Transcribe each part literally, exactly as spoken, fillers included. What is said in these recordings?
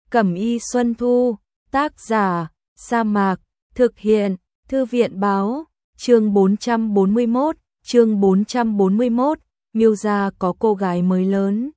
Cẩm y Xuân Thu, tác giả, Sa Mạc, thực hiện, Thư viện báo, chương bốn trăm bốn mươi mốt, chương bốn trăm bốn mươi mốt, Miêu gia có cô gái mới lớn.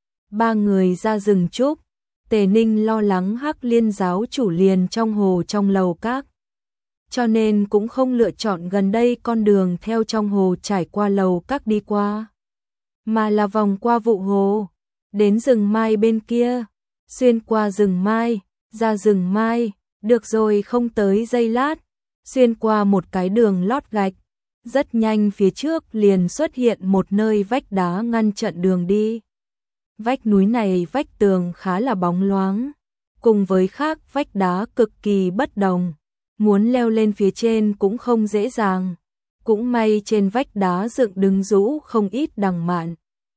Ba người ra rừng trúc, Tề Ninh lo lắng Hắc Liên giáo chủ liền trong hồ trong lầu các. Cho nên cũng không lựa chọn gần đây con đường theo trong hồ trải qua lầu các đi qua, mà là vòng qua vụ hồ, đến rừng mai bên kia, xuyên qua rừng mai, ra rừng mai, được rồi không tới giây lát, xuyên qua một cái đường lót gạch, rất nhanh phía trước liền xuất hiện một nơi vách đá ngăn chặn đường đi. Vách núi này vách tường khá là bóng loáng, cùng với khác vách đá cực kỳ bất đồng, muốn leo lên phía trên cũng không dễ dàng, cũng may trên vách đá dựng đứng rũ không ít đằng mạn,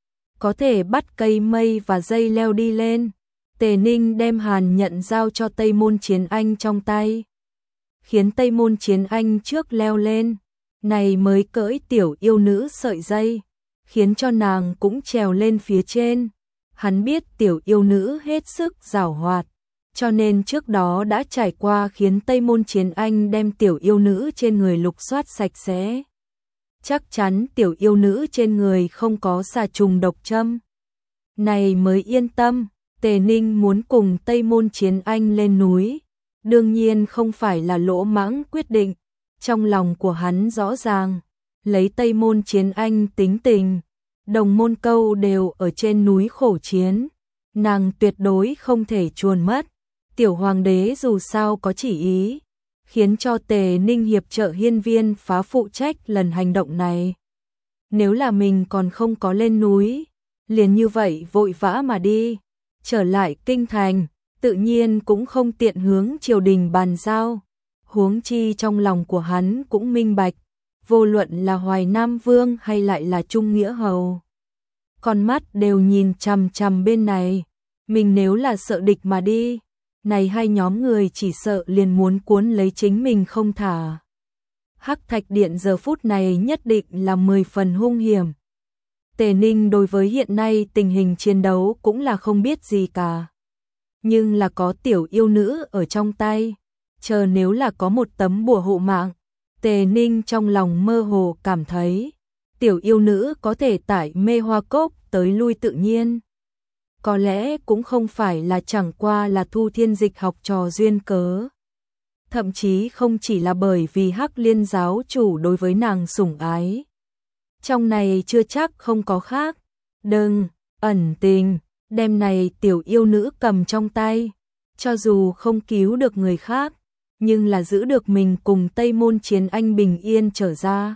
có thể bắt cây mây và dây leo đi lên. Tề Ninh đem hàn nhận giao cho Tây Môn Chiến Anh trong tay, khiến Tây Môn Chiến Anh trước leo lên, này mới cưỡi tiểu yêu nữ sợi dây, khiến cho nàng cũng trèo lên phía trên. Hắn biết tiểu yêu nữ hết sức giàu hoạt, cho nên trước đó đã trải qua khiến Tây Môn Chiến Anh đem tiểu yêu nữ trên người lục soát sạch sẽ. Chắc chắn tiểu yêu nữ trên người không có xà trùng độc châm, này mới yên tâm. Tề Ninh muốn cùng Tây Môn Chiến Anh lên núi, đương nhiên không phải là lỗ mãng quyết định, trong lòng của hắn rõ ràng, lấy Tây Môn Chiến Anh tính tình, đồng môn câu đều ở trên núi khổ chiến, nàng tuyệt đối không thể chuồn mất. Tiểu hoàng đế dù sao có chỉ ý, khiến cho Tề Ninh hiệp trợ hiên viên phá phụ trách lần hành động này. Nếu là mình còn không có lên núi, liền như vậy vội vã mà đi, trở lại kinh thành, tự nhiên cũng không tiện hướng triều đình bàn giao. Huống chi trong lòng của hắn cũng minh bạch, vô luận là Hoài Nam Vương hay lại là Trung Nghĩa Hầu, con mắt đều nhìn chằm chằm bên này, mình nếu là sợ địch mà đi, này hai nhóm người chỉ sợ liền muốn cuốn lấy chính mình không thả. Hắc Thạch Điện giờ phút này nhất định là mười phần hung hiểm. Tề Ninh đối với hiện nay tình hình chiến đấu cũng là không biết gì cả. Nhưng là có tiểu yêu nữ ở trong tay, chờ nếu là có một tấm bùa hộ mạng, Tề Ninh trong lòng mơ hồ cảm thấy, tiểu yêu nữ có thể tải mê hoa cốc tới lui tự nhiên. Có lẽ cũng không phải là chẳng qua là Thu Thiên Dịch học trò duyên cớ. Thậm chí không chỉ là bởi vì Hắc Liên giáo chủ đối với nàng sủng ái. Trong này chưa chắc không có khác, đừng, ẩn tình, đem này tiểu yêu nữ cầm trong tay, cho dù không cứu được người khác, nhưng là giữ được mình cùng Tây Môn Chiến Anh bình yên trở ra,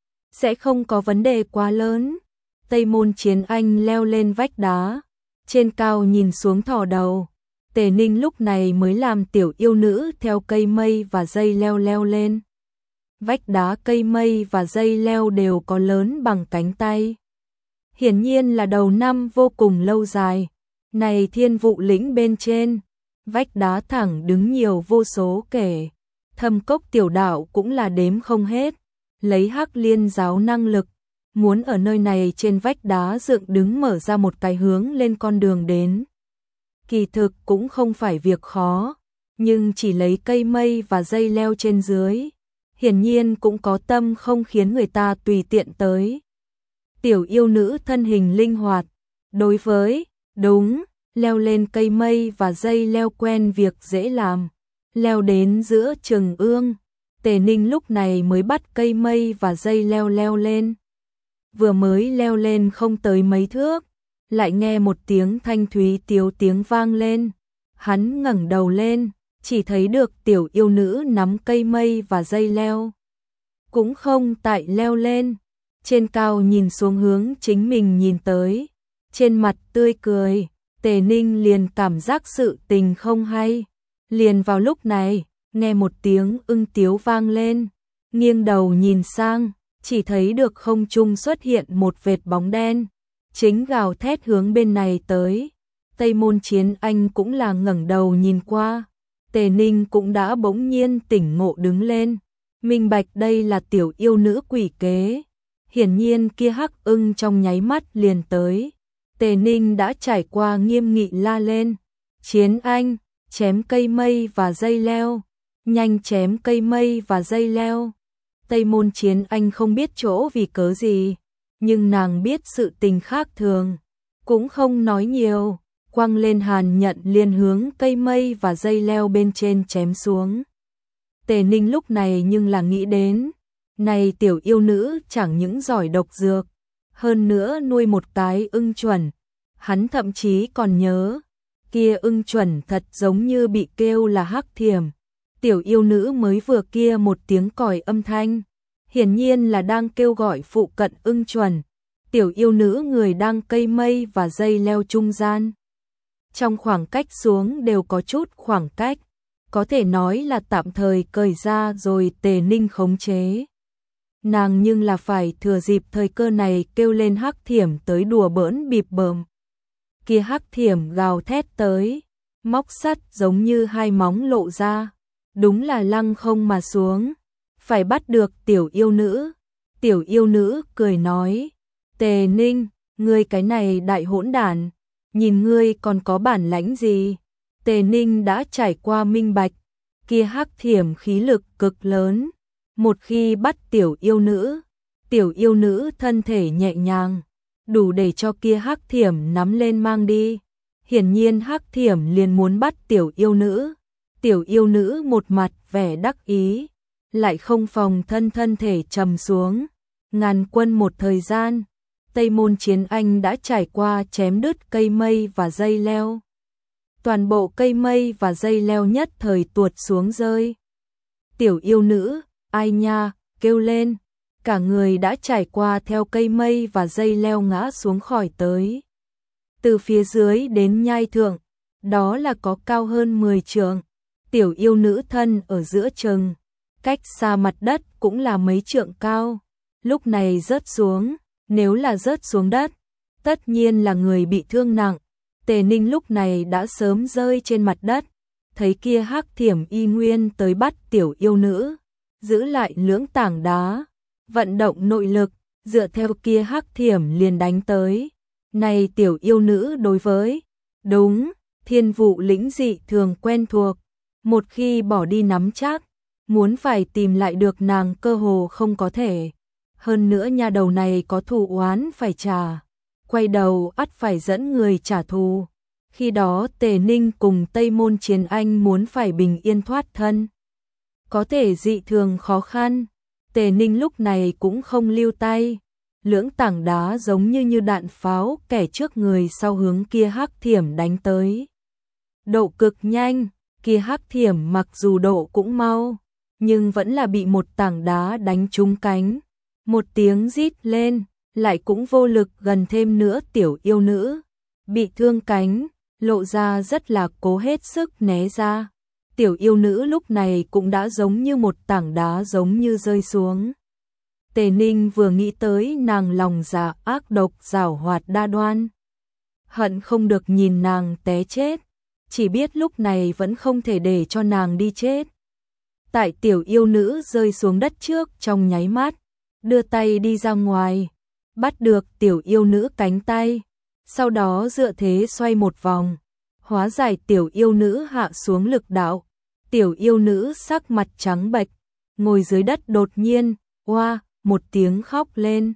sẽ không có vấn đề quá lớn. Tây Môn Chiến Anh leo lên vách đá, trên cao nhìn xuống thò đầu, Tề Ninh lúc này mới làm tiểu yêu nữ theo cây mây và dây leo leo lên. Vách đá cây mây và dây leo đều có lớn bằng cánh tay. Hiển nhiên là đầu năm vô cùng lâu dài. Này Thiên Vụ lĩnh bên trên, vách đá thẳng đứng nhiều vô số kể. Thâm cốc tiểu đạo cũng là đếm không hết. Lấy Hắc Liên giáo năng lực, muốn ở nơi này trên vách đá dựng đứng mở ra một cái hướng lên con đường đến. Kỳ thực cũng không phải việc khó, nhưng chỉ lấy cây mây và dây leo trên dưới, hiển nhiên cũng có tâm không khiến người ta tùy tiện tới. Tiểu yêu nữ thân hình linh hoạt, đối với, đúng, leo lên cây mây và dây leo quen việc dễ làm, leo đến giữa chừng ương, Tề Ninh lúc này mới bắt cây mây và dây leo leo lên. Vừa mới leo lên không tới mấy thước, lại nghe một tiếng thanh thúy tiếu tiếng vang lên, hắn ngẩng đầu lên, chỉ thấy được tiểu yêu nữ nắm cây mây và dây leo, cũng không tại leo lên, trên cao nhìn xuống hướng chính mình nhìn tới, trên mặt tươi cười. Tề Ninh liền cảm giác sự tình không hay, liền vào lúc này, nghe một tiếng ưng tiếu vang lên, nghiêng đầu nhìn sang, chỉ thấy được không trung xuất hiện một vệt bóng đen, chính gào thét hướng bên này tới. Tây Môn Chiến Anh cũng là ngẩng đầu nhìn qua, Tề Ninh cũng đã bỗng nhiên tỉnh ngộ đứng lên, minh bạch đây là tiểu yêu nữ quỷ kế. Hiển nhiên kia hắc ưng trong nháy mắt liền tới, Tề Ninh đã trải qua nghiêm nghị la lên, Chiến Anh, chém cây mây và dây leo, nhanh chém cây mây và dây leo. Tây Môn Chiến Anh không biết chỗ vì cớ gì, nhưng nàng biết sự tình khác thường, cũng không nói nhiều, quăng lên hàn nhận liền hướng cây mây và dây leo bên trên chém xuống. Tề Ninh lúc này nhưng là nghĩ đến, này tiểu yêu nữ chẳng những giỏi độc dược, hơn nữa nuôi một cái ưng chuẩn, hắn thậm chí còn nhớ, kia ưng chuẩn thật giống như bị kêu là hắc thiểm. Tiểu yêu nữ mới vừa kia một tiếng còi âm thanh, hiển nhiên là đang kêu gọi phụ cận ưng chuẩn. Tiểu yêu nữ người đang cây mây và dây leo trung gian. Trong khoảng cách xuống đều có chút khoảng cách, có thể nói là tạm thời cởi ra rồi Tề Ninh khống chế. Nàng nhưng là phải thừa dịp thời cơ này kêu lên hắc thiểm tới đùa bỡn bịp bợm. Kia hắc thiểm gào thét tới, móc sắt giống như hai móng lộ ra, đúng là lăng không mà xuống, phải bắt được tiểu yêu nữ. Tiểu yêu nữ cười nói, Tề Ninh, ngươi cái này đại hỗn đản, nhìn ngươi còn có bản lãnh gì? Tề Ninh đã trải qua minh bạch, kia hắc thiểm khí lực cực lớn, một khi bắt tiểu yêu nữ, tiểu yêu nữ thân thể nhẹ nhàng, đủ để cho kia hắc thiểm nắm lên mang đi. Hiển nhiên hắc thiểm liền muốn bắt tiểu yêu nữ, tiểu yêu nữ một mặt vẻ đắc ý, lại không phòng thân thân thể trầm xuống. Ngàn quân một thời gian, Tây Môn Chiến Anh đã trải qua chém đứt cây mây và dây leo. Toàn bộ cây mây và dây leo nhất thời tuột xuống rơi. Tiểu yêu nữ, ai nha, kêu lên, cả người đã trải qua theo cây mây và dây leo ngã xuống khỏi tới. Từ phía dưới đến nhai thượng, đó là có cao hơn mười trượng. Tiểu yêu nữ thân ở giữa chừng, cách xa mặt đất cũng là mấy trượng cao. Lúc này rớt xuống, nếu là rớt xuống đất, tất nhiên là người bị thương nặng. Tề Ninh lúc này đã sớm rơi trên mặt đất, thấy kia hắc thiểm y nguyên tới bắt tiểu yêu nữ, giữ lại lưỡng tảng đá, vận động nội lực, dựa theo kia hắc thiểm liền đánh tới. Này tiểu yêu nữ đối với, đúng, thiên vụ lĩnh dị thường quen thuộc, một khi bỏ đi nắm chắc, muốn phải tìm lại được nàng cơ hồ không có thể. Hơn nữa nhà đầu này có thù oán phải trả, quay đầu ắt phải dẫn người trả thù. Khi đó Tề Ninh cùng Tây Môn Chiến Anh muốn phải bình yên thoát thân, có thể dị thường khó khăn. Tề Ninh lúc này cũng không lưu tay, lưỡng tảng đá giống như như đạn pháo kẻ trước người sau hướng kia hắc thiểm đánh tới. Độ cực nhanh, kia hắc thiểm mặc dù độ cũng mau, nhưng vẫn là bị một tảng đá đánh trúng cánh. Một tiếng rít lên, lại cũng vô lực gần thêm nữa tiểu yêu nữ, bị thương cánh, lộ ra rất là cố hết sức né ra. Tiểu yêu nữ lúc này cũng đã giống như một tảng đá giống như rơi xuống. Tề Ninh vừa nghĩ tới nàng lòng dạ ác độc giảo hoạt đa đoan, hận không được nhìn nàng té chết, chỉ biết lúc này vẫn không thể để cho nàng đi chết. Tại tiểu yêu nữ rơi xuống đất trước trong nháy mắt, đưa tay đi ra ngoài, bắt được tiểu yêu nữ cánh tay, sau đó dựa thế xoay một vòng, hóa giải tiểu yêu nữ hạ xuống lực đạo. Tiểu yêu nữ sắc mặt trắng bệch, ngồi dưới đất đột nhiên, oa, một tiếng khóc lên,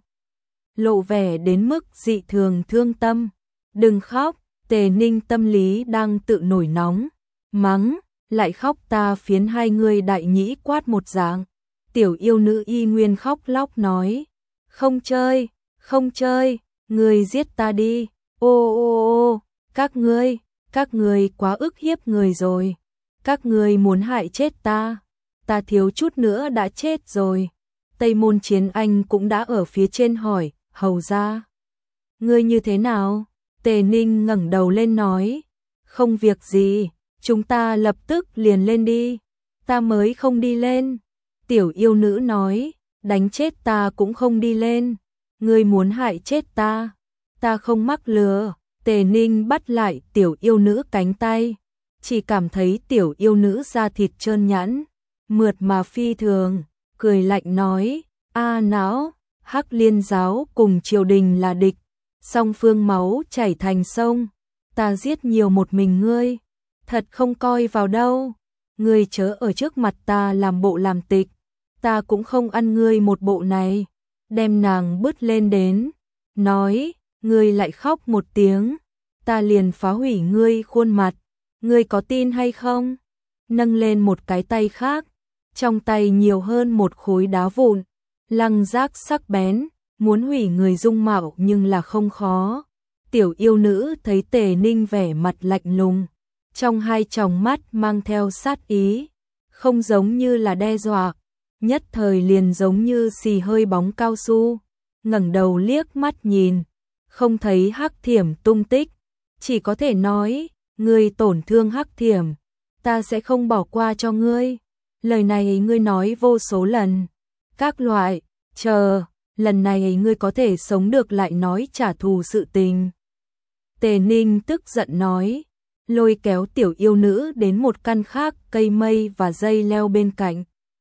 lộ vẻ đến mức dị thường thương tâm. Đừng khóc, Tề Ninh tâm lý đang tự nổi nóng, mắng, lại khóc ta phiến hai người đại nhĩ quát một dạng. Tiểu yêu nữ y nguyên khóc lóc nói, không chơi, không chơi, người giết ta đi, ô ô ô, các ngươi, các ngươi quá ức hiếp người rồi, các ngươi muốn hại chết ta, ta thiếu chút nữa đã chết rồi. Tây Môn Chiến Anh cũng đã ở phía trên hỏi, hầu ra, ngươi như thế nào? Tề Ninh ngẩng đầu lên nói, không việc gì, chúng ta lập tức liền lên đi, ta mới không đi lên. Tiểu yêu nữ nói, đánh chết ta cũng không đi lên, ngươi muốn hại chết ta, ta không mắc lừa. Tề Ninh bắt lại tiểu yêu nữ cánh tay, chỉ cảm thấy tiểu yêu nữ da thịt trơn nhẵn, mượt mà phi thường, cười lạnh nói, a não, Hắc Liên giáo cùng triều đình là địch, song phương máu chảy thành sông, ta giết nhiều một mình ngươi, thật không coi vào đâu. Ngươi chớ ở trước mặt ta làm bộ làm tịch, ta cũng không ăn ngươi một bộ này. Đem nàng bứt lên đến, nói, ngươi lại khóc một tiếng, ta liền phá hủy ngươi khuôn mặt, ngươi có tin hay không? Nâng lên một cái tay khác, trong tay nhiều hơn một khối đá vụn, lăng giác sắc bén, muốn hủy người dung mạo nhưng là không khó. Tiểu yêu nữ thấy Tề Ninh vẻ mặt lạnh lùng, trong hai tròng mắt mang theo sát ý, không giống như là đe dọa, nhất thời liền giống như xì hơi bóng cao su, ngẩng đầu liếc mắt nhìn, không thấy Hắc Thiểm tung tích, chỉ có thể nói, ngươi tổn thương Hắc Thiểm, ta sẽ không bỏ qua cho ngươi. Lời này ngươi nói vô số lần, các loại, chờ, lần này ngươi có thể sống được lại nói trả thù sự tình. Tề Ninh tức giận nói, lôi kéo tiểu yêu nữ đến một căn khác cây mây và dây leo bên cạnh.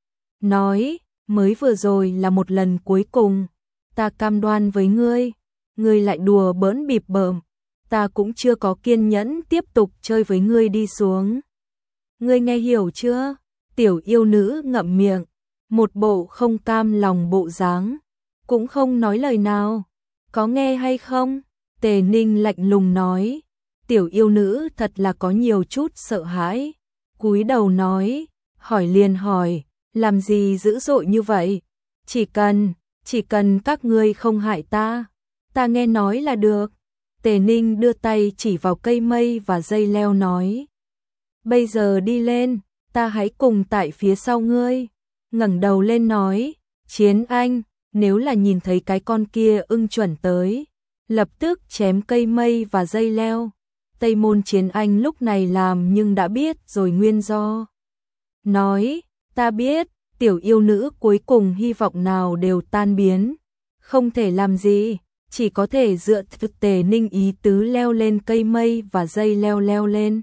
Nói, mới vừa rồi là một lần cuối cùng, ta cam đoan với ngươi, ngươi lại đùa bỡn bịp bợm, ta cũng chưa có kiên nhẫn tiếp tục chơi với ngươi đi xuống. Ngươi nghe hiểu chưa? Tiểu yêu nữ ngậm miệng, một bộ không cam lòng bộ dáng, cũng không nói lời nào. Có nghe hay không? Tề Ninh lạnh lùng nói. Tiểu yêu nữ thật là có nhiều chút sợ hãi, cúi đầu nói, hỏi liền hỏi, làm gì dữ dội như vậy? Chỉ cần, chỉ cần các ngươi không hại ta, ta nghe nói là được. Tề Ninh đưa tay chỉ vào cây mây và dây leo nói, bây giờ đi lên, ta hãy cùng tại phía sau ngươi. Ngẩng đầu lên nói, Chiến Anh, nếu là nhìn thấy cái con kia ưng chuẩn tới, lập tức chém cây mây và dây leo. Tây Môn Chiến Anh lúc này làm nhưng đã biết rồi nguyên do. Nói, ta biết, tiểu yêu nữ cuối cùng hy vọng nào đều tan biến. Không thể làm gì, chỉ có thể dựa thực Tề Ninh ý tứ leo lên cây mây và dây leo leo lên.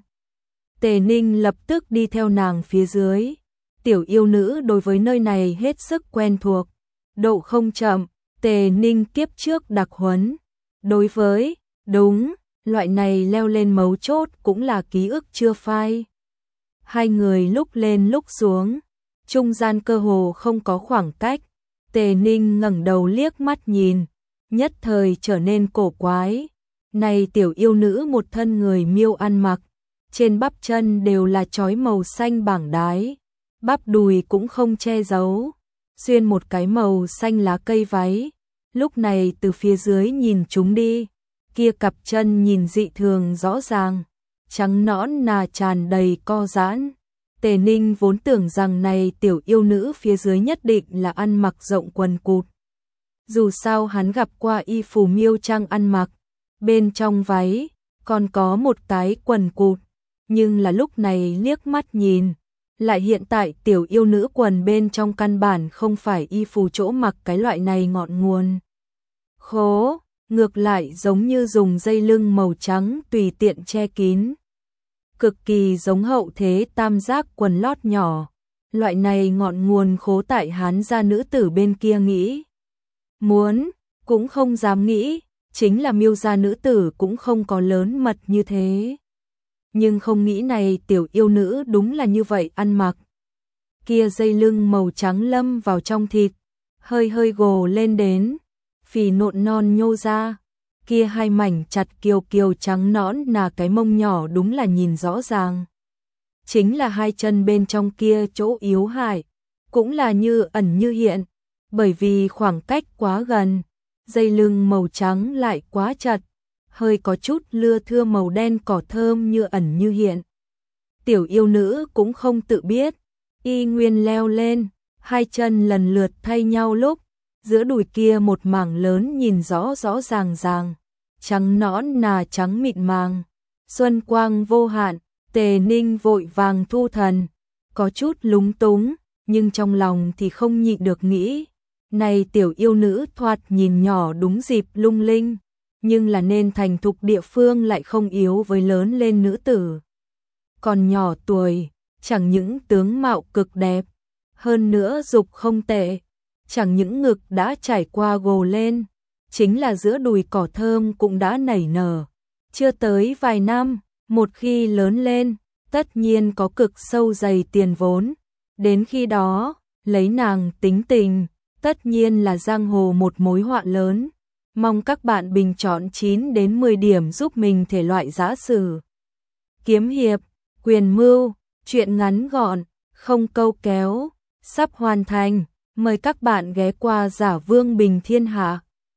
Tề Ninh lập tức đi theo nàng phía dưới. Tiểu yêu nữ đối với nơi này hết sức quen thuộc. Độ không chậm, Tề Ninh kiếp trước đặc huấn. Đối với, đúng, loại này leo lên mấu chốt cũng là ký ức chưa phai. Hai người lúc lên lúc xuống, trung gian cơ hồ không có khoảng cách. Tề Ninh ngẩng đầu liếc mắt nhìn, nhất thời trở nên cổ quái. Này tiểu yêu nữ một thân người miêu ăn mặc, trên bắp chân đều là chói màu xanh bảng đái, bắp đùi cũng không che giấu, xuyên một cái màu xanh lá cây váy. Lúc này từ phía dưới nhìn chúng đi, kia cặp chân nhìn dị thường rõ ràng, trắng nõn nà tràn đầy co giãn. Tề Ninh vốn tưởng rằng này tiểu yêu nữ phía dưới nhất định là ăn mặc rộng quần cụt. Dù sao hắn gặp qua y phù miêu trang ăn mặc, bên trong váy còn có một cái quần cụt, nhưng là lúc này liếc mắt nhìn, lại hiện tại tiểu yêu nữ quần bên trong căn bản không phải y phù chỗ mặc cái loại này ngọn nguồn. Khố, ngược lại giống như dùng dây lưng màu trắng tùy tiện che kín. Cực kỳ giống hậu thế tam giác quần lót nhỏ. Loại này ngọn nguồn khố tại Hán gia nữ tử bên kia nghĩ. Muốn, cũng không dám nghĩ, chính là Miêu gia nữ tử cũng không có lớn mật như thế. Nhưng không nghĩ này tiểu yêu nữ đúng là như vậy ăn mặc. Kia dây lưng màu trắng lâm vào trong thịt, hơi hơi gồ lên đến, phì nộn non nhô ra. Kia hai mảnh chặt kiều kiều trắng nõn là cái mông nhỏ đúng là nhìn rõ ràng. Chính là hai chân bên trong kia chỗ yếu hại, cũng là như ẩn như hiện, bởi vì khoảng cách quá gần, dây lưng màu trắng lại quá chặt, hơi có chút lưa thưa màu đen cỏ thơm như ẩn như hiện. Tiểu yêu nữ cũng không tự biết, y nguyên leo lên, hai chân lần lượt thay nhau lúc, giữa đùi kia một mảng lớn nhìn rõ rõ ràng ràng, trắng nõn nà trắng mịn màng, xuân quang vô hạn. Tề Ninh vội vàng thu thần, có chút lúng túng, nhưng trong lòng thì không nhịn được nghĩ, này tiểu yêu nữ thoạt nhìn nhỏ đúng dịp lung linh, nhưng là nên thành thục địa phương lại không yếu với lớn lên nữ tử. Còn nhỏ tuổi, chẳng những tướng mạo cực đẹp, hơn nữa dục không tệ, chẳng những ngực đã trải qua gồ lên, chính là giữa đùi cỏ thơm cũng đã nảy nở. Chưa tới vài năm, một khi lớn lên, tất nhiên có cực sâu dày tiền vốn. Đến khi đó, lấy nàng tính tình, tất nhiên là giang hồ một mối họa lớn. Mong các bạn bình chọn chín đến mười điểm giúp mình thể loại giã sử, kiếm hiệp, quyền mưu, truyện ngắn gọn, không câu kéo, sắp hoàn thành. Mời các bạn ghé qua Giả Vương Bình Thiên Hạ.